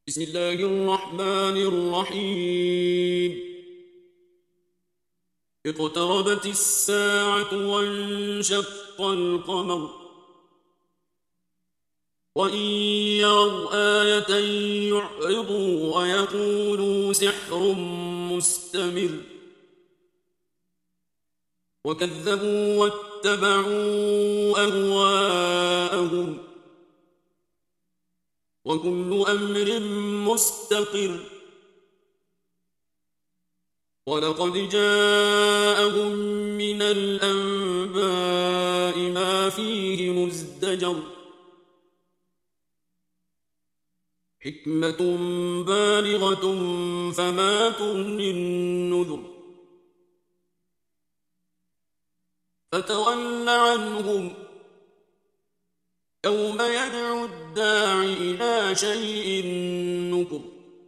بسم الله الرحمن الرحيم. اقتربت الساعة وانشق القمر وإن يروا آية يعرضوا ويقولوا سحر مستمر وكذبوا واتبعوا أهواءهم وكل أمر مستقر ولقد جاءهم من الأنباء ما فيه مزدجر حكمة بالغة فما تغني النذر فتول عنهم يوم يدعو الداع إلى شيء نكر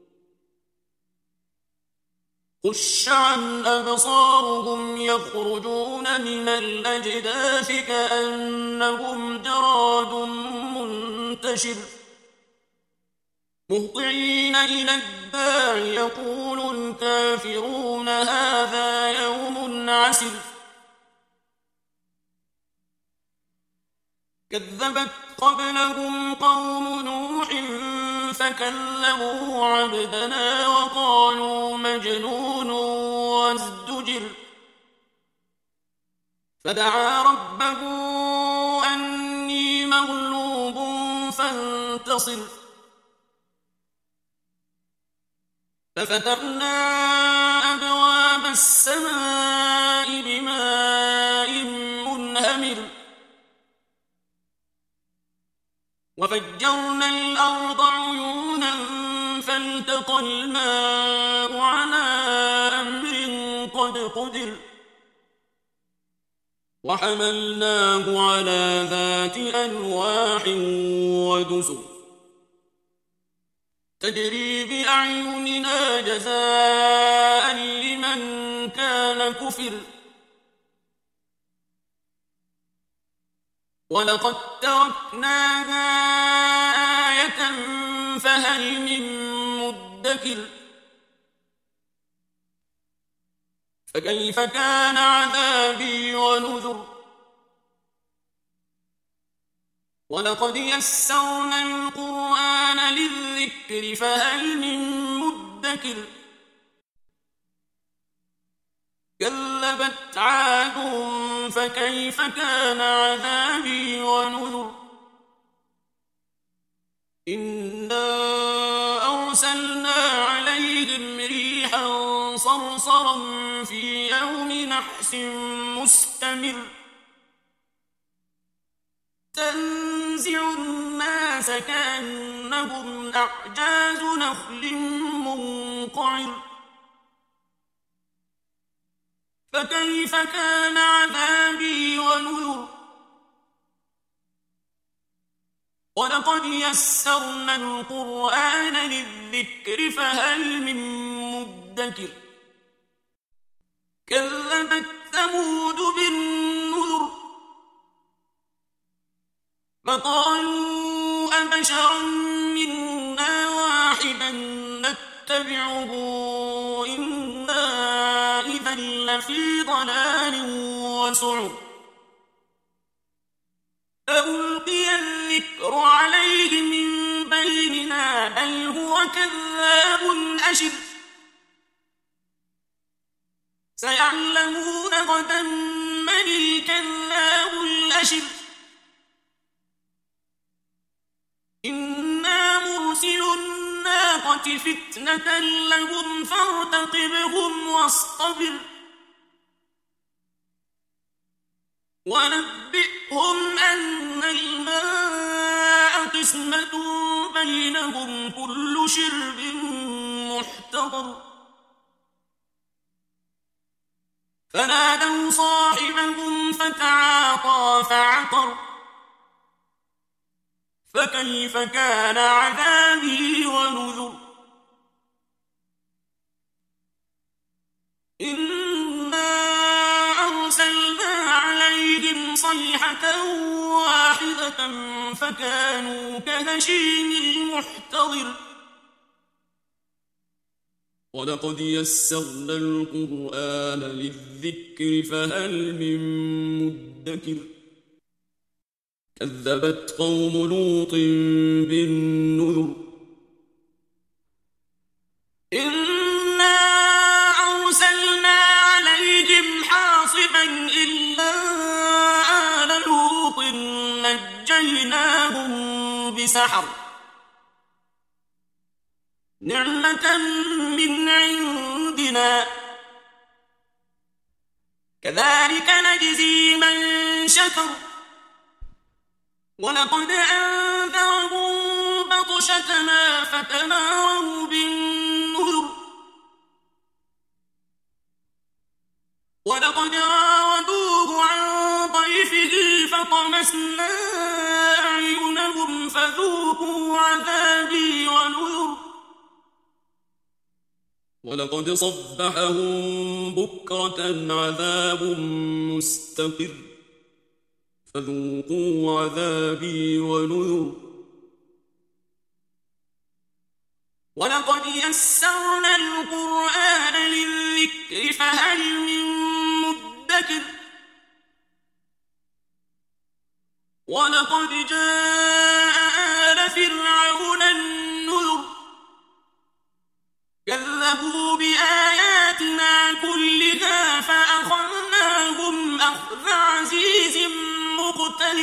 خش عن أبصارهم يخرجون من الأجداث كأنهم جراد منتشر مهطعين إلى الداع يقول الكافرون هذا يوم عسر كذبت قبلهم قوم نوح فكذبوا عبدنا وقالوا مجنون وازدجر فدعا ربه أني مغلوب فانتصر ففتحنا أبواب السماء بماء منهمر وفجرنا الأرض عيونا فالتقى الماء على أمر قد قدر وحملناه على ذات ألواح ودسر تجري بأعيننا جزاء لمن كان كفر ولقد تركناها آية فهل من مدكر فكيف كان عذابي ونذر ولقد يسرنا القرآن للذكر فهل من مدكر كذبت عاد فكيف كان عذابي ونذر إنا أرسلنا عليهم ريحا صرصرا في يوم نحس مستمر تنزع الناس كأنهم أعجاز نخل منقعر فكيف كان عذابي ونذر ولقد يسرنا القرآن للذكر فهل من مدكر كذبت ثمود بالنذر فقالوا أبشرا منا واحدا نتبعه إنا إذا لفي ضلال وسعر فألقي الذكر عليه من بيننا بل هو كذاب أشر سيعلمون غدا من الكذاب الأشر إنا مرسل الناقة فتنة لهم فارتقبهم واصطبر ونبئهم أن الماء قسمة بينهم كل شرب محتضر فنادوا صاحبهم فتعاطى فعقر فكيف كان عذابي ونذر إنا أرسلنا عليهم صيحة واحدة فكانوا كهشيم المحتضر ولقد يسرنا القرآن للذكر فهل من مدكر كذبت قوم لوط بالنذر إنا أرسلنا عليهم حاصبا إلا آل لوط نجيناهم بسحر نعمة من عندنا كذلك نجزي من شكر ولقد أنذرهم بطشتنا فتماروا بالنذر ولقد راودوه عن ضيفه فطمسنا أعينهم فذوقوا عذابي ونذر ولقد صبحهم بكرة عذاب مستقر فذوقوا عذابي ونذر ولقد يسرنا القرآن للذكر فهل من مدكر ولقد جاء آل فرعون النذر كذبوا بآياتنا كلها فأخذناهم أخذ عزيز مقتدر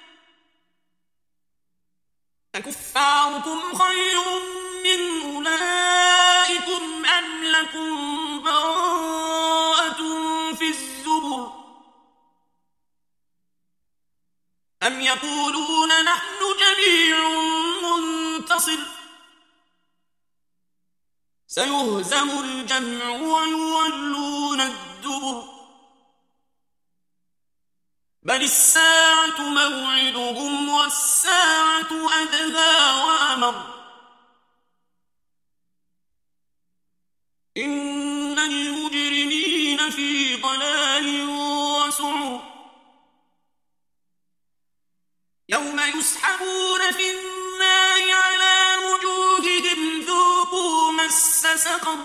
أكفاركم خير من أولئكم أم لكم براءة في الزبر أم يقولون نحن جميع منتصر سيهزم الجمع ويولون الدبر بل الساعة موعدهم والساعة أدهى وأمر إن المجرمين في ضلال وسعر يوم يسحبون في النار على وجوههم ذوقوا مس سقر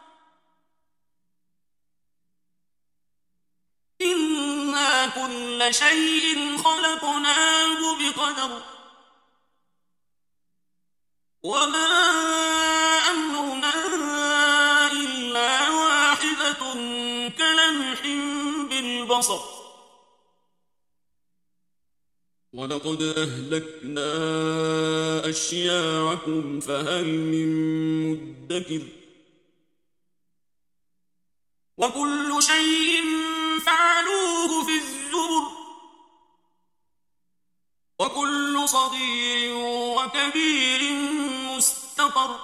إنا كل شيء خلقناه بقدر وما أمرنا إلا واحدة كلمح بالبصر ولقد أهلكنا أشياعكم فهل من مدكر وكل شيء فعلوه في الزبر وكل صغير وكبير مستطر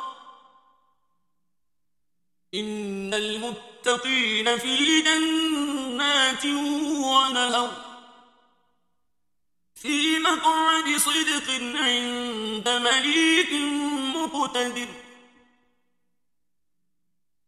إن المتقين في جنات ونهر في مقعد صدق عند مليك مقتدر